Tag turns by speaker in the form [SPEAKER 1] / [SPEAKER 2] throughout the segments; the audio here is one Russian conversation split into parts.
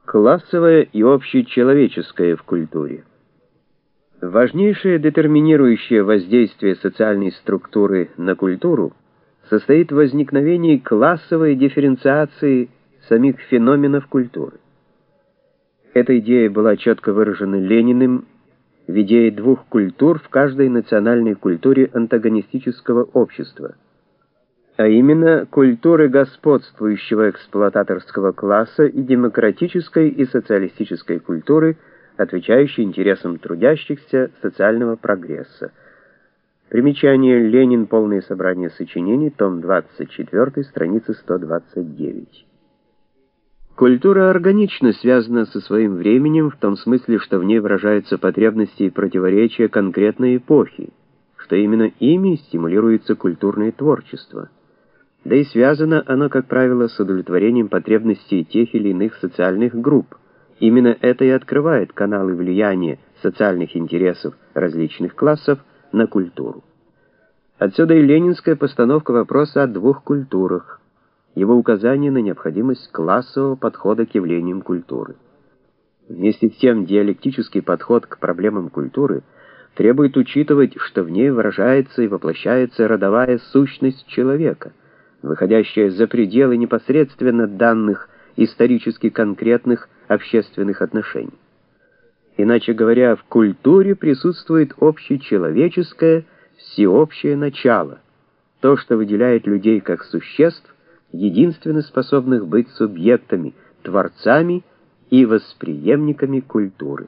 [SPEAKER 1] Классовое и общечеловеческое в культуре. Важнейшее детерминирующее воздействие социальной структуры на культуру состоит в возникновении классовой дифференциации самих феноменов культуры. Эта идея была четко выражена Лениным в идее двух культур в каждой национальной культуре антагонистического общества, а именно культуры господствующего эксплуататорского класса и демократической и социалистической культуры, отвечающей интересам трудящихся социального прогресса. Примечание. Ленин. Полное собрание сочинений. Том 24. Страница 129. Культура органично связана со своим временем в том смысле, что в ней выражаются потребности и противоречия конкретной эпохи, что именно ими стимулируется культурное творчество. Да и связано оно, как правило, с удовлетворением потребностей тех или иных социальных групп. Именно это и открывает каналы влияния социальных интересов различных классов на культуру. Отсюда и ленинская постановка вопроса о двух культурах, его указание на необходимость классового подхода к явлениям культуры. Вместе с тем, диалектический подход к проблемам культуры требует учитывать, что в ней выражается и воплощается родовая сущность человека, выходящая за пределы непосредственно данных исторически конкретных общественных отношений. Иначе говоря, в культуре присутствует общечеловеческое, всеобщее начало, то, что выделяет людей как существ, единственно способных быть субъектами, творцами и восприемниками культуры.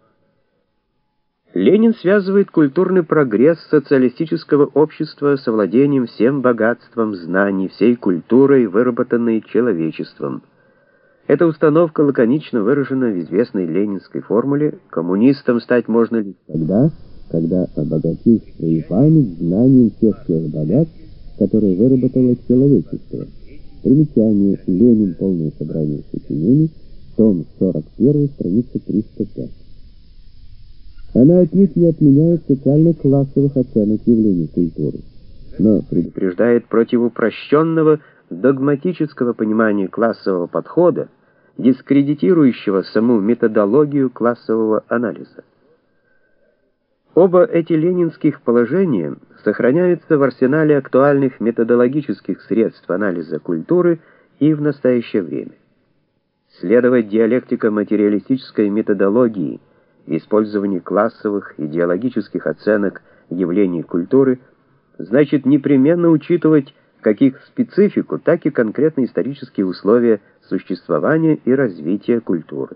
[SPEAKER 1] Ленин связывает культурный прогресс социалистического общества с овладением всем богатством знаний, всей культурой, выработанной человечеством. Эта установка лаконично выражена в известной ленинской формуле: коммунистом стать можно лишь тогда, когда обогатишь свою память знанием всех тех богатств, которые выработало человечество. Примечание. Ленин. Полное собрание сочинений. Том 41. Страница 305. Она отнюдь не отменяет социально-классовых оценок явлений культуры, но предупреждает против упрощенного догматического понимания классового подхода, дискредитирующего саму методологию классового анализа. Оба эти ленинских положения сохраняются в арсенале актуальных методологических средств анализа культуры и в настоящее время. Следовать диалектико-материалистической методологии в использовании классовых идеологических оценок явлений культуры значит непременно учитывать как их специфику, так и конкретные исторические условия существования и развития культуры.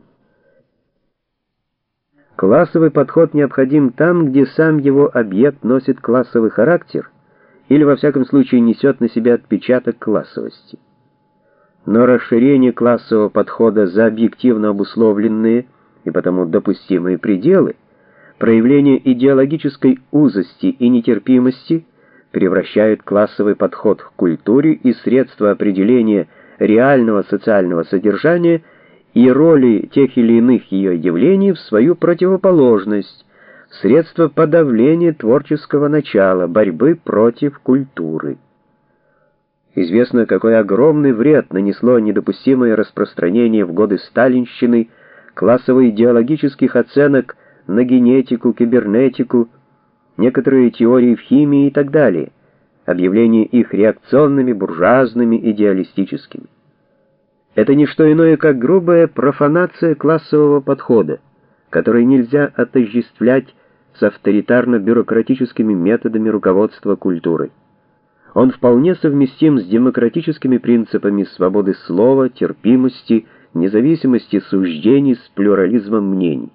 [SPEAKER 1] Классовый подход необходим там, где сам его объект носит классовый характер или, во всяком случае, несет на себе отпечаток классовости. Но расширение классового подхода за объективно обусловленные и потому допустимые пределы, проявление идеологической узости и нетерпимости превращают классовый подход к культуре и средства определения реального социального содержания и роли тех или иных ее явлений в свою противоположность, средства подавления творческого начала, борьбы против культуры. Известно, какой огромный вред нанесло недопустимое распространение в годы сталинщины классово-идеологических оценок на генетику, кибернетику, некоторые теории в химии и так далее, объявление их реакционными, буржуазными, идеалистическими. Это не что иное, как грубая профанация классового подхода, который нельзя отождествлять с авторитарно-бюрократическими методами руководства культурой. Он вполне совместим с демократическими принципами свободы слова, терпимости, независимости суждений, с плюрализмом мнений.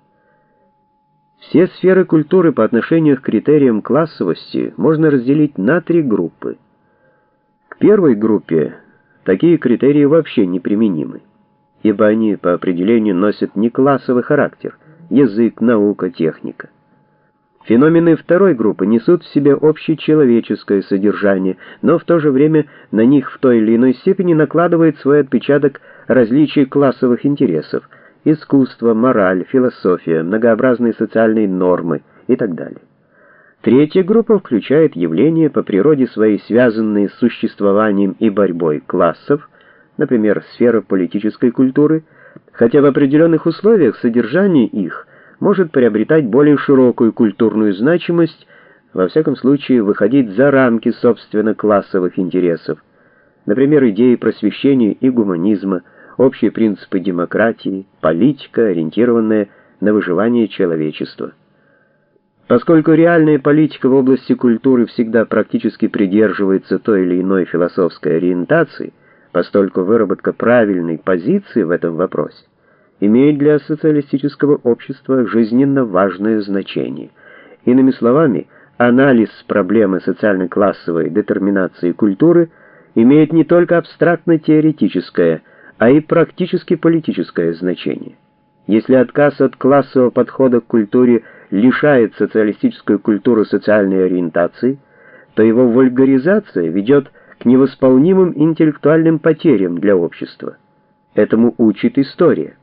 [SPEAKER 1] Все сферы культуры по отношению к критериям классовости можно разделить на три группы. К первой группе такие критерии вообще неприменимы, ибо они по определению носят не классовый характер: язык, наука, техника. Феномены второй группы несут в себе общечеловеческое содержание, но в то же время на них в той или иной степени накладывает свой отпечаток различий классовых интересов: искусство, мораль, философия, многообразные социальные нормы и так далее. Третья группа включает явления, по природе своей связанные с существованием и борьбой классов, например, сфера политической культуры, хотя в определенных условиях содержание их может приобретать более широкую культурную значимость, во всяком случае выходить за рамки собственно классовых интересов, например, идеи просвещения и гуманизма, общие принципы демократии, политика, ориентированная на выживание человечества. Поскольку реальная политика в области культуры всегда практически придерживается той или иной философской ориентации, постольку выработка правильной позиции в этом вопросе имеет для социалистического общества жизненно важное значение. Иными словами, анализ проблемы социально-классовой детерминации культуры имеет не только абстрактно-теоретическое, а и практически политическое значение. Если отказ от классового подхода к культуре лишает социалистическую культуру социальной ориентации, то его вульгаризация ведет к невосполнимым интеллектуальным потерям для общества. Этому учит история.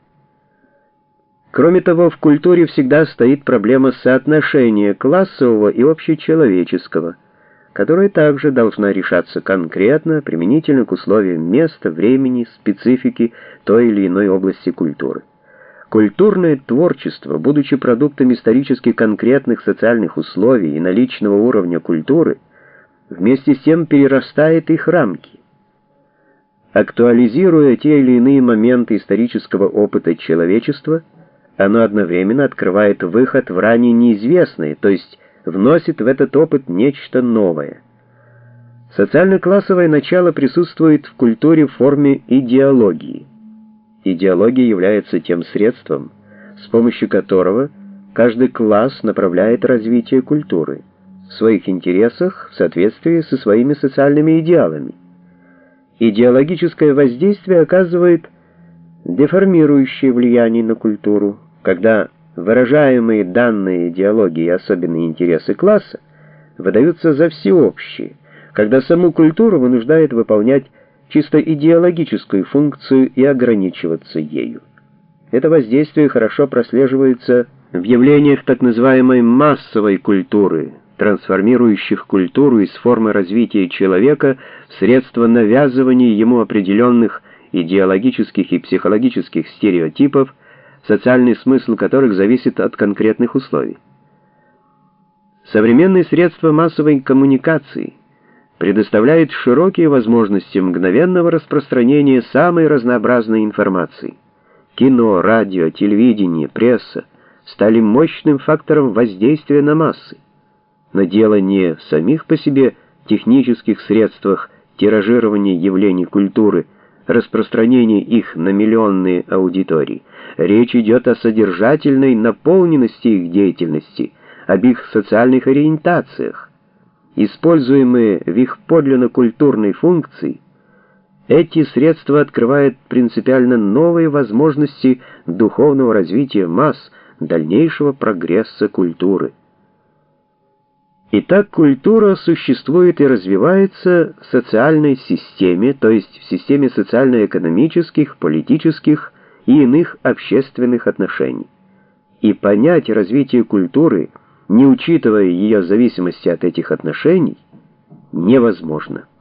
[SPEAKER 1] Кроме того, в культуре всегда стоит проблема соотношения классового и общечеловеческого, которая также должна решаться конкретно, применительно к условиям места, времени, специфики той или иной области культуры. Культурное творчество, будучи продуктом исторически конкретных социальных условий и наличного уровня культуры, вместе с тем перерастает их рамки. Актуализируя те или иные моменты исторического опыта человечества, оно одновременно открывает выход в ранее неизвестное, то есть вносит в этот опыт нечто новое. Социально-классовое начало присутствует в культуре в форме идеологии. Идеология является тем средством, с помощью которого каждый класс направляет развитие культуры в своих интересах в соответствии со своими социальными идеалами. Идеологическое воздействие оказывает деформирующее влияние на культуру, когда выражаемые данной идеологией особенные интересы класса выдаются за всеобщие, когда саму культуру вынуждает выполнять чисто идеологическую функцию и ограничиваться ею. Это воздействие хорошо прослеживается в явлениях так называемой массовой культуры, трансформирующих культуру из формы развития человека в средство навязывания ему определенных идеологических и психологических стереотипов, социальный смысл которых зависит от конкретных условий. Современные средства массовой коммуникации предоставляют широкие возможности мгновенного распространения самой разнообразной информации. Кино, радио, телевидение, пресса стали мощным фактором воздействия на массы. Но дело не в самих по себе технических средствах тиражирования явлений культуры, распространения их на миллионные аудитории. Речь идет о содержательной наполненности их деятельности, об их социальных ориентациях. Используемые в их подлинно культурной функции, эти средства открывают принципиально новые возможности духовного развития масс, дальнейшего прогресса культуры. Итак, культура существует и развивается в социальной системе, то есть в системе социально-экономических, политических и иных общественных отношений. И понять развитие культуры, не учитывая ее зависимости от этих отношений, невозможно.